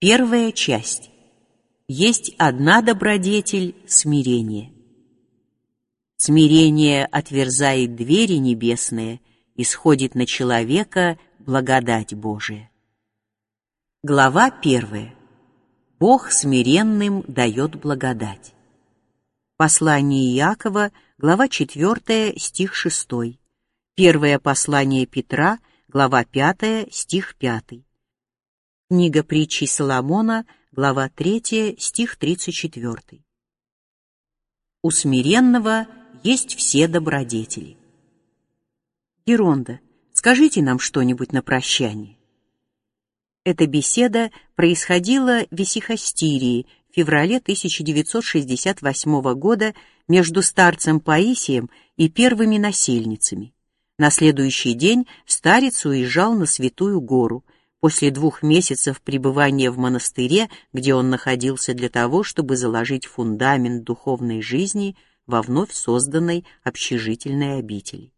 Первая часть. Есть одна добродетель — смирение. Смирение отверзает двери небесные, исходит на человека благодать Божия. Глава 1. Бог смиренным дает благодать. Послание Иакова, глава 4, стих 6. Первое послание Петра, глава 5, стих 5. Книга притчей Соломона, глава 3, стих 34. У смиренного есть все добродетели. Геронда, скажите нам что-нибудь на прощание. Эта беседа происходила в Исихастирии в феврале 1968 года между старцем Паисием и первыми насельницами. На следующий день старец уезжал на Святую Гору, после 2 месяцев пребывания в монастыре, где он находился для того, чтобы заложить фундамент духовной жизни во вновь созданной общежительной обители.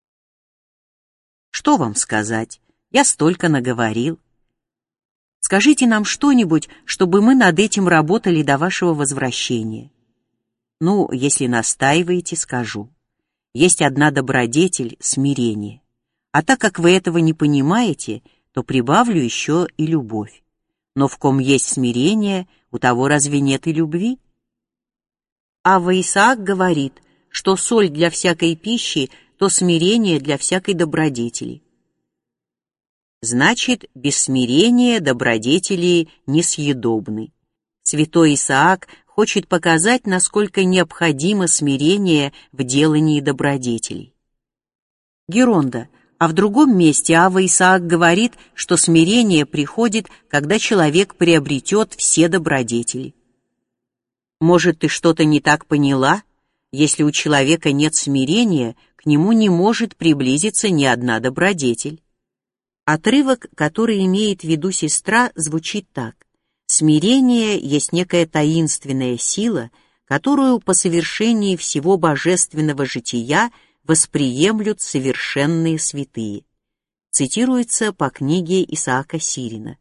Что вам сказать? Я столько наговорил. Скажите нам что-нибудь, чтобы мы над этим работали до вашего возвращения. Ну, если настаиваете, скажу. Есть одна добродетель — смирение. А так как вы этого не понимаете, то прибавлю еще и любовь. Но в ком есть смирение, у того разве нет и любви? Авва Исаак говорит, что соль для всякой пищи, то смирение для всякой добродетели. Значит, без смирения добродетели несъедобны. Святой Исаак хочет показать, насколько необходимо смирение в делании добродетелей. Геронда, а в другом месте Авва Исаак говорит, что смирение приходит, когда человек приобретет все добродетели. Может, ты что-то не так поняла? Если у человека нет смирения, к нему не может приблизиться ни одна добродетель. Отрывок, который имеет в виду сестра, звучит так. Смирение есть некая таинственная сила, которую по совершении всего божественного жития восприемлют совершенные святые. Цитируется по книге Исаака Сирина.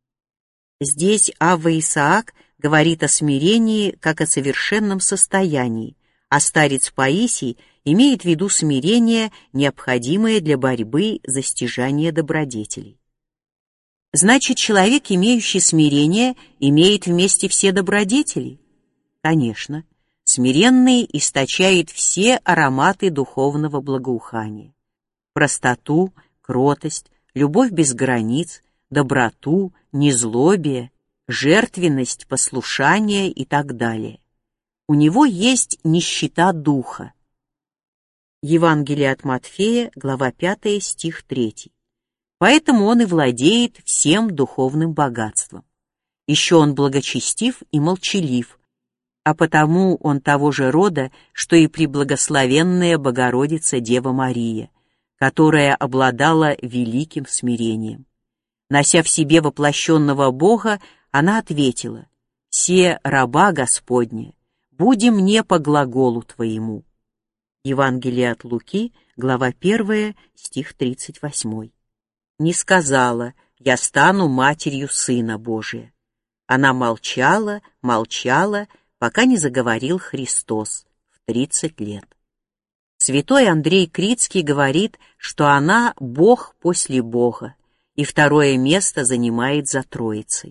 Здесь Авва Исаак говорит о смирении как о совершенном состоянии, а старец Паисий имеет в виду смирение, необходимое для борьбы за стяжание добродетелей. Значит, человек, имеющий смирение, имеет вместе все добродетели? Конечно. Смиренный источает все ароматы духовного благоухания. Простоту, кротость, любовь без границ, доброту, незлобие, жертвенность, послушание и так далее. У него есть нищета духа. Евангелие от Матфея, глава 5, стих 3. Поэтому он и владеет всем духовным богатством. Еще он благочестив и молчалив, а потому он того же рода, что и преблагословенная Богородица Дева Мария, которая обладала великим смирением. Нося в себе воплощенного Бога, она ответила: «Се раба Господня, буди мне по глаголу Твоему». Евангелие от Луки, глава 1, стих 38. Не сказала: «Я стану матерью Сына Божия». Она молчала, молчала, пока не заговорил Христос в 30 лет. Святой Андрей Критский говорит, что она Бог после Бога, и второе место занимает за Троицей.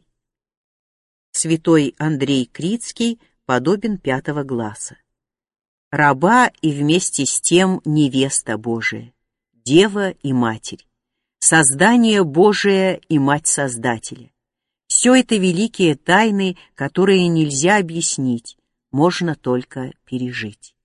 Святой Андрей Критский подобен 5 гласа. Раба и вместе с тем невеста Божия, Дева и Матерь, создание Божие и Мать Создателя. Все это великие тайны, которые нельзя объяснить, можно только пережить.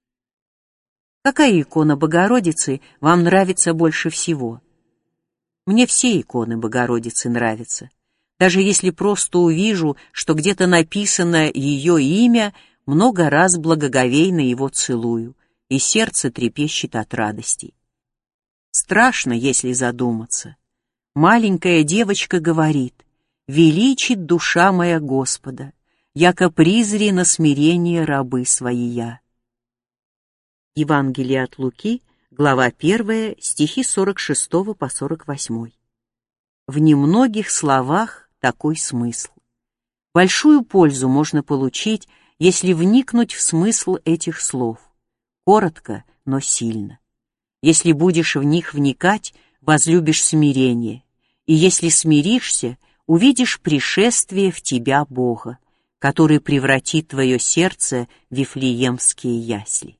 Какая икона Богородицы вам нравится больше всего? Мне все иконы Богородицы нравятся. Даже если просто увижу, что где-то написано ее имя, много раз благоговейно его целую, и сердце трепещет от радости. Страшно, если задуматься. Маленькая девочка говорит: «Величит душа моя Господа, яко призри на смирение рабы своия». Евангелие от Луки, глава 1, стихи 46 по 48. В немногих словах такой смысл. Большую пользу можно получить, если вникнуть в смысл этих слов. Коротко, но сильно. Если будешь в них вникать, возлюбишь смирение, и если смиришься, увидишь пришествие в тебя Бога, который превратит твое сердце в вифлеемские ясли.